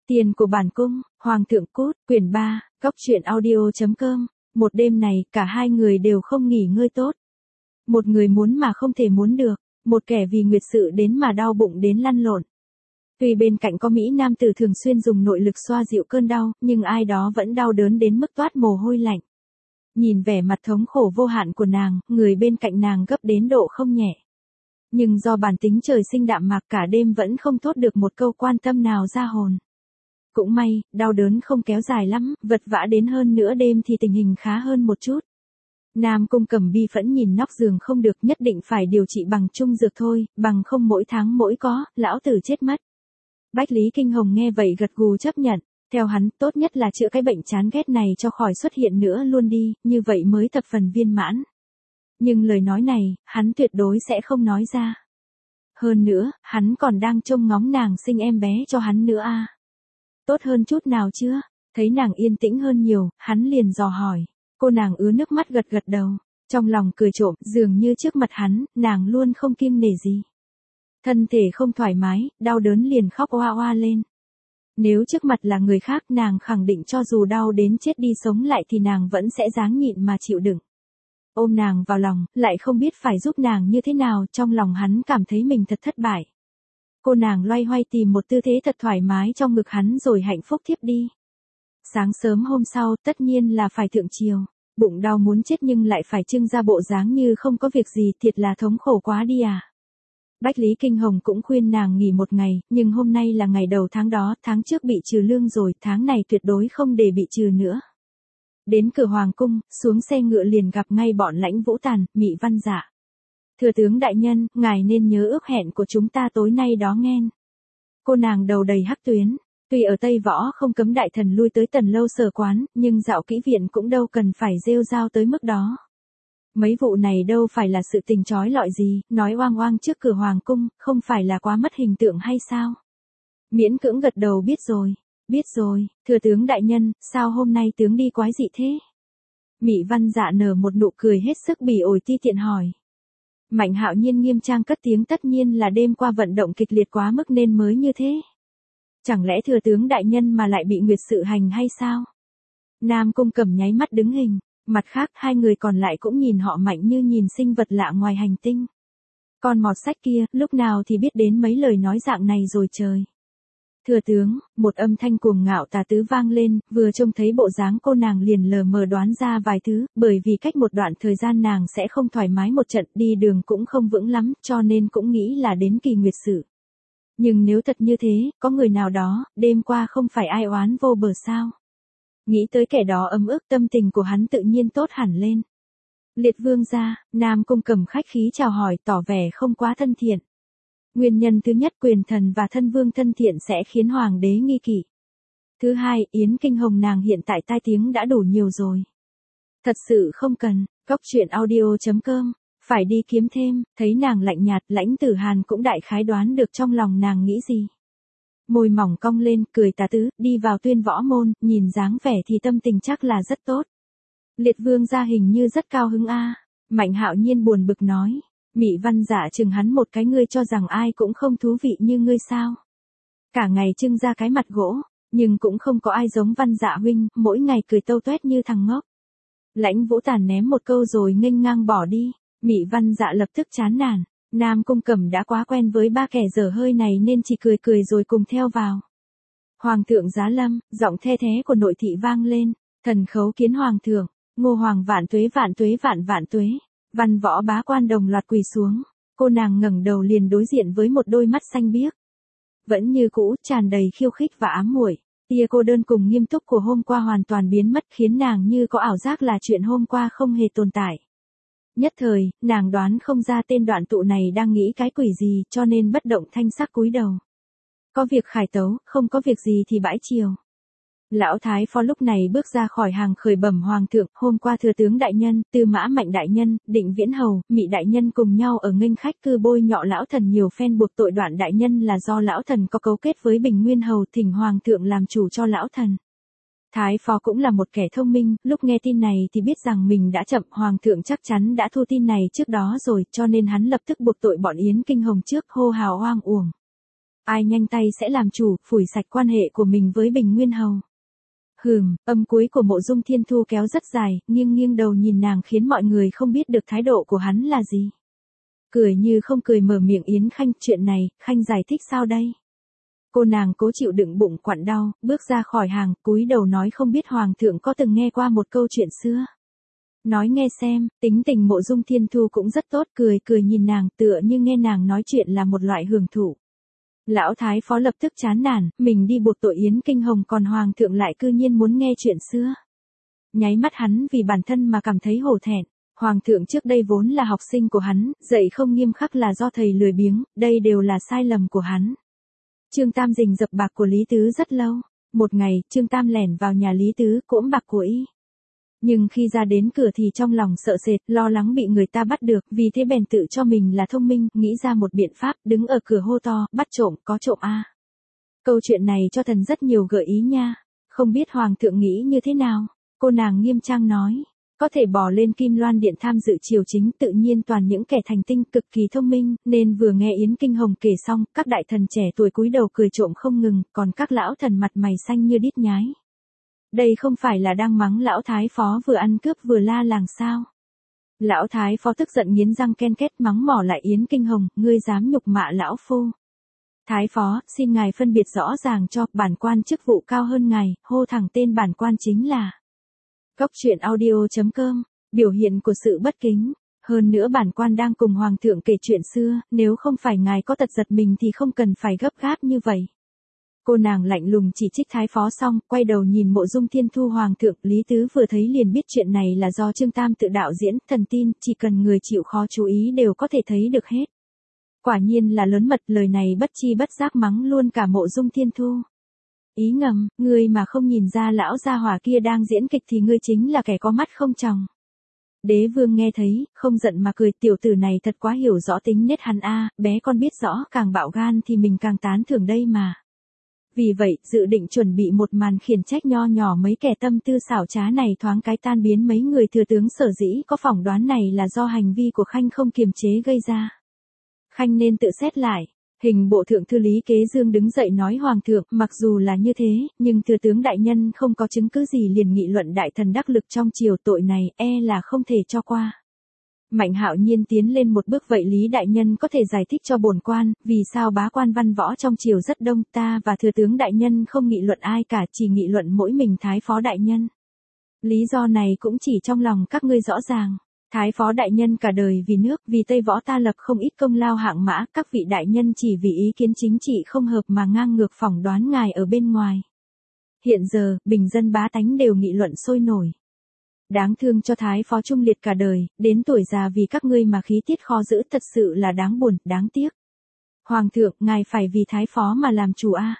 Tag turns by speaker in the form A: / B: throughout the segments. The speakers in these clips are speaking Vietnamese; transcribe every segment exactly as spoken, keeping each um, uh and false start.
A: Tiền của bản cung, Hoàng thượng cút, quyển ba, cóc truyện audio.com. Một đêm này, cả hai người đều không nghỉ ngơi tốt. Một người muốn mà không thể muốn được, một kẻ vì nguyệt sự đến mà đau bụng đến lăn lộn. Tuy bên cạnh có Mỹ nam tử thường xuyên dùng nội lực xoa dịu cơn đau, nhưng ai đó vẫn đau đớn đến mức toát mồ hôi lạnh. Nhìn vẻ mặt thống khổ vô hạn của nàng, người bên cạnh nàng gấp đến độ không nhẹ. Nhưng do bản tính trời sinh đạm mạc cả đêm vẫn không thốt được một câu quan tâm nào ra hồn. Cũng may, đau đớn không kéo dài lắm, vật vã đến hơn nửa đêm thì tình hình khá hơn một chút. Nam Cung Cẩm bi phẫn nhìn nóc giường không được, nhất định phải điều trị bằng trung dược thôi, bằng không mỗi tháng mỗi có, lão tử chết mất. Bách Lý Kinh Hồng nghe vậy gật gù chấp nhận, theo hắn, tốt nhất là chữa cái bệnh chán ghét này cho khỏi xuất hiện nữa luôn đi, như vậy mới thập phần viên mãn. Nhưng lời nói này, hắn tuyệt đối sẽ không nói ra. Hơn nữa, hắn còn đang trông ngóng nàng sinh em bé cho hắn nữa a. À. Tốt hơn chút nào chưa? Thấy nàng yên tĩnh hơn nhiều, hắn liền dò hỏi. Cô nàng ứa nước mắt gật gật đầu, trong lòng cười trộm, dường như trước mặt hắn, nàng luôn không kiêng nể gì. Thân thể không thoải mái, đau đớn liền khóc oa oa lên. Nếu trước mặt là người khác, nàng khẳng định cho dù đau đến chết đi sống lại thì nàng vẫn sẽ dáng nhịn mà chịu đựng. Ôm nàng vào lòng, lại không biết phải giúp nàng như thế nào, trong lòng hắn cảm thấy mình thật thất bại. Cô nàng loay hoay tìm một tư thế thật thoải mái trong ngực hắn rồi hạnh phúc thiếp đi. Sáng sớm hôm sau, tất nhiên là phải thượng triều, bụng đau muốn chết nhưng lại phải trưng ra bộ dáng như không có việc gì, thiệt là thống khổ quá đi à. Bách Lý Kinh Hồng cũng khuyên nàng nghỉ một ngày, nhưng hôm nay là ngày đầu tháng đó, tháng trước bị trừ lương rồi, tháng này tuyệt đối không để bị trừ nữa. Đến cửa hoàng cung, xuống xe ngựa liền gặp ngay bọn Lãnh Vũ Tàn, Mị Văn Dạ. Thừa tướng đại nhân, ngài nên nhớ ước hẹn của chúng ta tối nay đó nghen. Cô nàng đầu đầy hắc tuyến, tuy ở Tây Võ không cấm đại thần lui tới Tần lâu sở quán, nhưng dạo kỹ viện cũng đâu cần phải rêu rao tới mức đó. Mấy vụ này đâu phải là sự tình chói lọi gì, nói oang oang trước cửa hoàng cung, không phải là quá mất hình tượng hay sao? Miễn cưỡng gật đầu biết rồi, biết rồi, thừa tướng đại nhân, sao hôm nay tướng đi quái dị thế? Mị Văn Dạ nở một nụ cười hết sức bỉ ổi ti tiện hỏi. Mạnh Hạo Nhiên nghiêm trang cất tiếng, tất nhiên là đêm qua vận động kịch liệt quá mức nên mới như thế. Chẳng lẽ thừa tướng đại nhân mà lại bị nguyệt sự hành hay sao? Nam Cung Cẩm nháy mắt đứng hình, mặt khác hai người còn lại cũng nhìn họ Mạnh như nhìn sinh vật lạ ngoài hành tinh. Con mọt sách kia, lúc nào thì biết đến mấy lời nói dạng này rồi trời. Thừa tướng, một âm thanh cuồng ngạo tà tứ vang lên, vừa trông thấy bộ dáng cô nàng liền lờ mờ đoán ra vài thứ, bởi vì cách một đoạn thời gian nàng sẽ không thoải mái một trận, đi đường cũng không vững lắm, cho nên cũng nghĩ là đến kỳ nguyệt sự. Nhưng nếu thật như thế, có người nào đó, đêm qua không phải ai oán vô bờ sao? Nghĩ tới kẻ đó ấm ức, tâm tình của hắn tự nhiên tốt hẳn lên. Liệt vương gia, Nam Cung Cẩm khách khí chào hỏi, tỏ vẻ không quá thân thiện. Nguyên nhân thứ nhất, quyền thần và thân vương thân thiện sẽ khiến hoàng đế nghi kỵ. Thứ hai, Yến Kinh Hồng nàng hiện tại tai tiếng đã đủ nhiều rồi. Thật sự không cần, cóc truyện audio.com, phải đi kiếm thêm, thấy nàng lạnh nhạt, Lãnh Tử Hàn cũng đại khái đoán được trong lòng nàng nghĩ gì. Môi mỏng cong lên, cười tà tứ, đi vào Tuyên Võ môn, nhìn dáng vẻ thì tâm tình chắc là rất tốt. Liệt vương gia hình như rất cao hứng a. Mạnh Hạo Nhiên buồn bực nói. Mị Văn Dạ chừng hắn một cái, ngươi cho rằng ai cũng không thú vị như ngươi sao? Cả ngày trưng ra cái mặt gỗ, nhưng cũng không có ai giống Văn Dạ huynh, mỗi ngày cười tâu toét như thằng ngốc. Lãnh Vũ Tàn ném một câu rồi nghênh ngang bỏ đi. Mị Văn Dạ lập tức chán nản. Nam Cung Cẩm đã quá quen với ba kẻ dở hơi này nên chỉ cười cười rồi cùng theo vào. Hoàng thượng giá lâm, giọng the thé của nội thị vang lên. Thần khấu kiến hoàng thượng, Ngô hoàng vạn tuế vạn tuế vạn vạn tuế. Văn Võ bá quan đồng loạt quỳ xuống, cô nàng ngẩng đầu liền đối diện với một đôi mắt xanh biếc. Vẫn như cũ, tràn đầy khiêu khích và ám muội. Tia cô đơn cùng nghiêm túc của hôm qua hoàn toàn biến mất, khiến nàng như có ảo giác là chuyện hôm qua không hề tồn tại. Nhất thời, nàng đoán không ra tên đoạn tụ này đang nghĩ cái quỷ gì, cho nên bất động thanh sắc cúi đầu. Có việc khải tấu, không có việc gì thì bãi triều. Lão Thái Phó lúc này bước ra khỏi hàng khởi bẩm hoàng thượng, hôm qua thừa tướng đại nhân, Tư Mã Mạnh đại nhân, Định Viễn hầu, Mị đại nhân cùng nhau ở nghênh khách cư bôi nhọ lão thần nhiều phen, buộc tội Đoạn đại nhân là do lão thần có cấu kết với Bình Nguyên hầu, thỉnh hoàng thượng làm chủ cho lão thần. Thái Phó cũng là một kẻ thông minh, lúc nghe tin này thì biết rằng mình đã chậm, hoàng thượng chắc chắn đã thu tin này trước đó rồi, cho nên hắn lập tức buộc tội bọn Yến Kinh Hồng trước, hô hào oang uổng. Ai nhanh tay sẽ làm chủ, phủi sạch quan hệ của mình với Bình Nguyên Hầu. Hừm, âm cuối của Mộ Dung Thiên Thu kéo rất dài, nghiêng nghiêng đầu nhìn nàng khiến mọi người không biết được thái độ của hắn là gì. Cười như không cười mở miệng Yến Khanh, chuyện này, Khanh giải thích sao đây? Cô nàng cố chịu đựng bụng quặn đau, bước ra khỏi hàng, cúi đầu nói không biết Hoàng thượng có từng nghe qua một câu chuyện xưa. Nói nghe xem, tính tình Mộ Dung Thiên Thu cũng rất tốt, cười cười nhìn nàng tựa như nghe nàng nói chuyện là một loại hưởng thụ. Lão Thái Phó lập tức chán nản, mình đi buộc tội Yến Kinh Hồng còn Hoàng thượng lại cư nhiên muốn nghe chuyện xưa. Nháy mắt hắn vì bản thân mà cảm thấy hổ thẹn. Hoàng thượng trước đây vốn là học sinh của hắn, dạy không nghiêm khắc là do thầy lười biếng, đây đều là sai lầm của hắn. Trương Tam rình dập bạc của Lý Tứ rất lâu. Một ngày, Trương Tam lẻn vào nhà Lý Tứ cỗm bạc của y. Nhưng khi ra đến cửa thì trong lòng sợ sệt, lo lắng bị người ta bắt được, vì thế bèn tự cho mình là thông minh, nghĩ ra một biện pháp, đứng ở cửa hô to, bắt trộm, có trộm a. Câu chuyện này cho thần rất nhiều gợi ý nha, không biết Hoàng thượng nghĩ như thế nào? Cô nàng nghiêm trang nói, có thể bỏ lên Kim Loan Điện tham dự triều chính tự nhiên toàn những kẻ thành tinh cực kỳ thông minh, nên vừa nghe Yến Kinh Hồng kể xong, các đại thần trẻ tuổi cúi đầu cười trộm không ngừng, còn các lão thần mặt mày xanh như đít nhái. Đây không phải là đang mắng lão Thái Phó vừa ăn cướp vừa la làng sao? Lão Thái Phó tức giận nghiến răng ken két mắng mỏ lại Yến Kinh Hồng, ngươi dám nhục mạ lão phu. Thái Phó, xin ngài phân biệt rõ ràng cho, bản quan chức vụ cao hơn ngài, hô thẳng tên bản quan chính là. Góc truyện audio chấm com, biểu hiện của sự bất kính. Hơn nữa bản quan đang cùng Hoàng thượng kể chuyện xưa, nếu không phải ngài có tật giật mình thì không cần phải gấp gáp như vậy. Cô nàng lạnh lùng chỉ trích Thái Phó xong, quay đầu nhìn Mộ Dung Thiên Thu. Hoàng thượng, Lý Tứ vừa thấy liền biết chuyện này là do Trương Tam tự đạo diễn, thần tin, chỉ cần người chịu khó chú ý đều có thể thấy được hết. Quả nhiên là lớn mật, lời này bất chi bất giác mắng luôn cả Mộ Dung Thiên Thu. Ý ngầm, ngươi mà không nhìn ra lão gia hỏa kia đang diễn kịch thì ngươi chính là kẻ có mắt không tròng. Đế vương nghe thấy, không giận mà cười, tiểu tử này thật quá hiểu rõ tính nết hắn a, bé con biết rõ càng bạo gan thì mình càng tán thưởng đây mà. Vì vậy, dự định chuẩn bị một màn khiển trách nho nhỏ mấy kẻ tâm tư xảo trá này thoáng cái tan biến mấy người thừa tướng sở dĩ có phỏng đoán này là do hành vi của Khanh không kiềm chế gây ra. Khanh nên tự xét lại. Hình bộ thượng thư Lý Kế Dương đứng dậy nói Hoàng thượng, mặc dù là như thế, nhưng thừa tướng đại nhân không có chứng cứ gì liền nghị luận đại thần đắc lực trong triều, tội này e là không thể cho qua. Mạnh Hạo Nhiên tiến lên một bước, vậy Lý đại nhân có thể giải thích cho bổn quan, vì sao bá quan văn võ trong triều rất đông, ta và thừa tướng đại nhân không nghị luận ai cả, chỉ nghị luận mỗi mình Thái Phó đại nhân. Lý do này cũng chỉ trong lòng các ngươi rõ ràng. Thái Phó đại nhân cả đời vì nước, vì Tây Võ ta lập không ít công lao hạng mã, các vị đại nhân chỉ vì ý kiến chính trị không hợp mà ngang ngược phỏng đoán ngài ở bên ngoài. Hiện giờ, bình dân bá tánh đều nghị luận sôi nổi. Đáng thương cho Thái Phó trung liệt cả đời, đến tuổi già vì các ngươi mà khí tiết khó giữ, thật sự là đáng buồn, đáng tiếc. Hoàng thượng, ngài phải vì Thái Phó mà làm chủ a.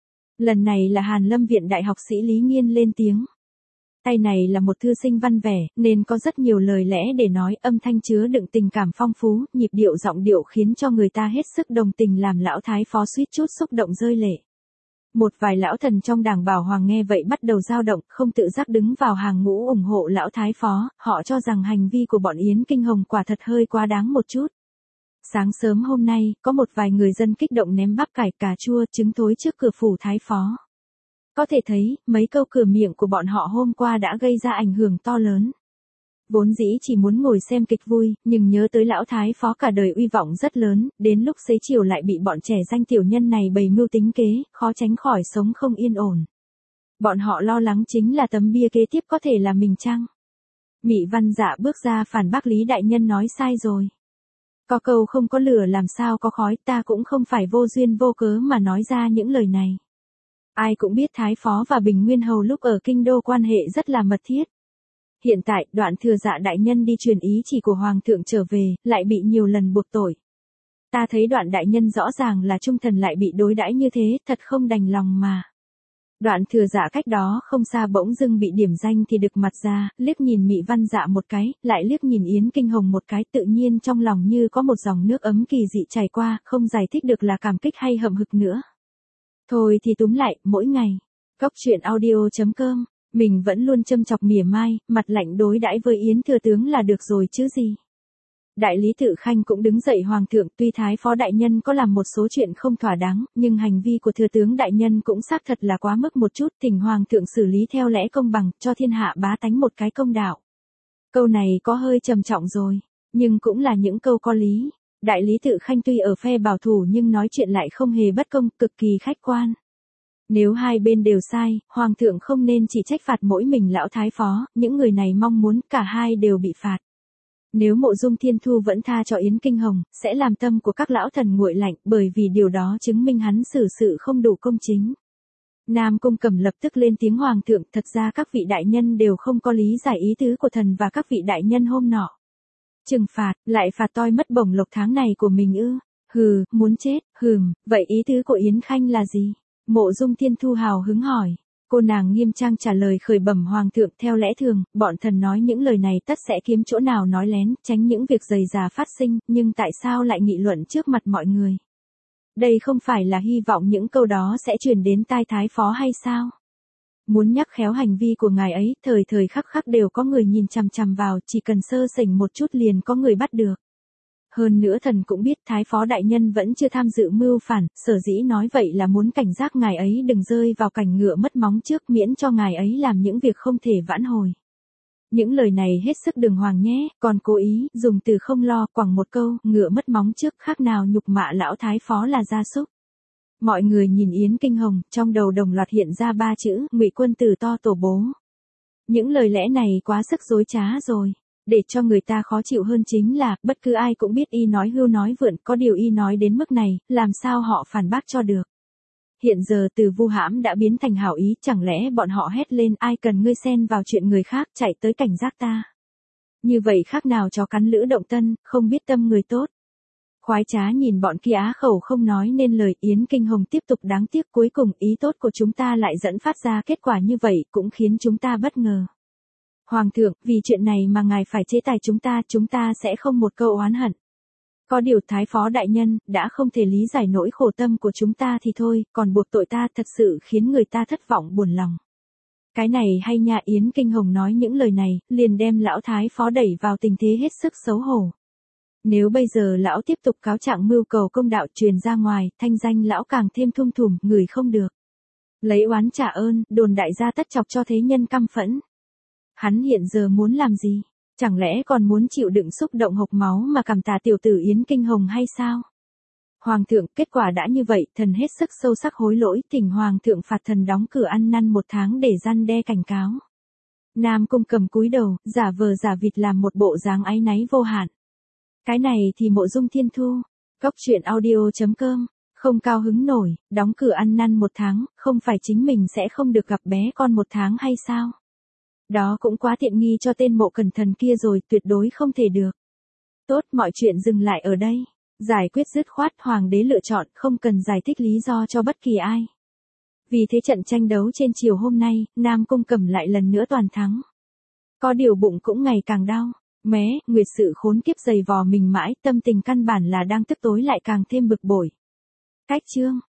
A: Lần này là Hàn Lâm Viện đại học sĩ Lý Nghiên lên tiếng. Tay này là một thư sinh văn vẻ, nên có rất nhiều lời lẽ để nói, âm thanh chứa đựng tình cảm phong phú, nhịp điệu giọng điệu khiến cho người ta hết sức đồng tình, làm lão Thái Phó suýt chút xúc động rơi lệ. Một vài lão thần trong đảng Bảo Hoàng nghe vậy bắt đầu dao động, không tự giác đứng vào hàng ngũ ủng hộ lão Thái Phó, họ cho rằng hành vi của bọn Yến Kinh Hồng quả thật hơi quá đáng một chút. Sáng sớm hôm nay, có một vài người dân kích động ném bắp cải, cà chua, trứng thối trước cửa phủ Thái Phó. Có thể thấy, mấy câu cửa miệng của bọn họ hôm qua đã gây ra ảnh hưởng to lớn. Vốn dĩ chỉ muốn ngồi xem kịch vui, nhưng nhớ tới lão Thái Phó cả đời uy vọng rất lớn, đến lúc xế chiều lại bị bọn trẻ danh tiểu nhân này bày mưu tính kế, khó tránh khỏi sống không yên ổn. Bọn họ lo lắng chính là tấm bia kế tiếp có thể là mình chăng? Mị Văn Dạ bước ra phản bác Lý đại nhân nói sai rồi. Có câu không có lửa làm sao có khói, ta cũng không phải vô duyên vô cớ mà nói ra những lời này. Ai cũng biết Thái Phó và Bình Nguyên Hầu lúc ở kinh đô quan hệ rất là mật thiết. Hiện tại, Đoạn Thừa Dạ đại nhân đi truyền ý chỉ của Hoàng thượng trở về, lại bị nhiều lần buộc tội. Ta thấy Đoạn đại nhân rõ ràng là trung thần lại bị đối đãi như thế, thật không đành lòng mà. Đoạn Thừa Dạ cách đó không xa bỗng dưng bị điểm danh thì đực mặt ra, liếc nhìn Mị Văn Dạ một cái, lại liếc nhìn Yến Kinh Hồng một cái, tự nhiên trong lòng như có một dòng nước ấm kỳ dị chảy qua, không giải thích được là cảm kích hay hậm hực nữa. Thôi thì túm lại, mỗi ngày. Góc truyện audio chấm com, mình vẫn luôn châm chọc mỉa mai, mặt lạnh đối đãi với Yến thừa tướng là được rồi chứ gì. Đại lý Tự Khanh cũng đứng dậy hoàng thượng, tuy thái phó đại nhân có làm một số chuyện không thỏa đáng, nhưng hành vi của thừa tướng đại nhân cũng xác thật là quá mức một chút, thỉnh hoàng thượng xử lý theo lẽ công bằng, cho thiên hạ bá tánh một cái công đạo. Câu này có hơi trầm trọng rồi, nhưng cũng là những câu có lý. Đại lý Tự Khanh tuy ở phe bảo thủ nhưng nói chuyện lại không hề bất công, cực kỳ khách quan. Nếu hai bên đều sai, hoàng thượng không nên chỉ trách phạt mỗi mình lão thái phó, những người này mong muốn cả hai đều bị phạt. Nếu Mộ Dung Thiên Thu vẫn tha cho Yến Kinh Hồng, sẽ làm tâm của các lão thần nguội lạnh, bởi vì điều đó chứng minh hắn xử sự không đủ công chính. Nam Cung Cẩm lập tức lên tiếng hoàng thượng, thật ra các vị đại nhân đều không có lý giải ý tứ của thần và các vị đại nhân hôm nọ. Trừng phạt, lại phạt toi mất bổng lộc tháng này của mình ư? Hừ, muốn chết, hừm, vậy ý tứ của Yến Khanh là gì? Mộ Dung Thiên Thu hào hứng hỏi. Cô nàng nghiêm trang trả lời khởi bẩm hoàng thượng, theo lẽ thường, bọn thần nói những lời này tất sẽ kiếm chỗ nào nói lén, tránh những việc rầy rà phát sinh, nhưng tại sao lại nghị luận trước mặt mọi người? Đây không phải là hy vọng những câu đó sẽ truyền đến tai thái phó hay sao? Muốn nhắc khéo hành vi của ngài ấy, thời thời khắc khắc đều có người nhìn chằm chằm vào, chỉ cần sơ sẩy một chút liền có người bắt được. Hơn nữa thần cũng biết thái phó đại nhân vẫn chưa tham dự mưu phản, sở dĩ nói vậy là muốn cảnh giác ngài ấy đừng rơi vào cảnh ngựa mất móng trước, miễn cho ngài ấy làm những việc không thể vãn hồi. Những lời này hết sức đường hoàng nhé, còn cố ý dùng từ không lo quẳng một câu ngựa mất móng trước, khác nào nhục mạ lão thái phó là gia súc. Mọi người nhìn Yến Kinh Hồng, trong đầu đồng loạt hiện ra ba chữ Ngụy Quân Tử to tổ bố. Những lời lẽ này quá sức dối trá rồi. Để cho người ta khó chịu hơn chính là, bất cứ ai cũng biết y nói hưu nói vượn, có điều y nói đến mức này, làm sao họ phản bác cho được. Hiện giờ từ vu hãm đã biến thành hảo ý, chẳng lẽ bọn họ hét lên ai cần ngươi xen vào chuyện người khác, chạy tới cảnh giác ta. Như vậy khác nào chó cắn lữ động tân, không biết tâm người tốt. Khoái trá nhìn bọn kia á khẩu không nói nên lời. Yến Kinh Hồng tiếp tục, đáng tiếc cuối cùng ý tốt của chúng ta lại dẫn phát ra kết quả như vậy, cũng khiến chúng ta bất ngờ. Hoàng thượng, vì chuyện này mà ngài phải chế tài chúng ta, chúng ta sẽ không một câu oán hận. Có điều thái phó đại nhân, đã không thể lý giải nỗi khổ tâm của chúng ta thì thôi, còn buộc tội ta thật sự khiến người ta thất vọng buồn lòng. Cái này hay nha. Yến Kinh Hồng nói những lời này, liền đem lão thái phó đẩy vào tình thế hết sức xấu hổ. Nếu bây giờ lão tiếp tục cáo trạng mưu cầu công đạo truyền ra ngoài, thanh danh lão càng thêm thum thùm, người không được. Lấy oán trả ơn, đồn đại gia tất chọc cho thế nhân căm phẫn. Hắn hiện giờ muốn làm gì? Chẳng lẽ còn muốn chịu đựng xúc động hộc máu mà cảm tạ tiểu tử Yến Kinh Hồng hay sao? Hoàng thượng, kết quả đã như vậy, thần hết sức sâu sắc hối lỗi, thỉnh hoàng thượng phạt thần đóng cửa ăn năn một tháng để răn đe cảnh cáo. Nam Cung Cầm cúi đầu, giả vờ giả vịt làm một bộ dáng áy náy vô hạn. Cái này thì Mộ Dung Thiên Thu. Cốc truyện audio chấm com. Không cao hứng nổi, đóng cửa ăn năn một tháng, không phải chính mình sẽ không được gặp bé con một tháng hay sao? Đó cũng quá tiện nghi cho tên Mộ Cẩn Thần kia rồi, tuyệt đối không thể được. Tốt, mọi chuyện dừng lại ở đây. Giải quyết dứt khoát, hoàng đế lựa chọn không cần giải thích lý do cho bất kỳ ai. Vì thế trận tranh đấu trên chiều hôm nay, Nam Cung Cẩm lại lần nữa toàn thắng. Có điều bụng cũng ngày càng đau. Mé, nguyệt sự khốn kiếp giày vò mình mãi, tâm tình căn bản là đang tức tối lại càng thêm bực bội. Cách chương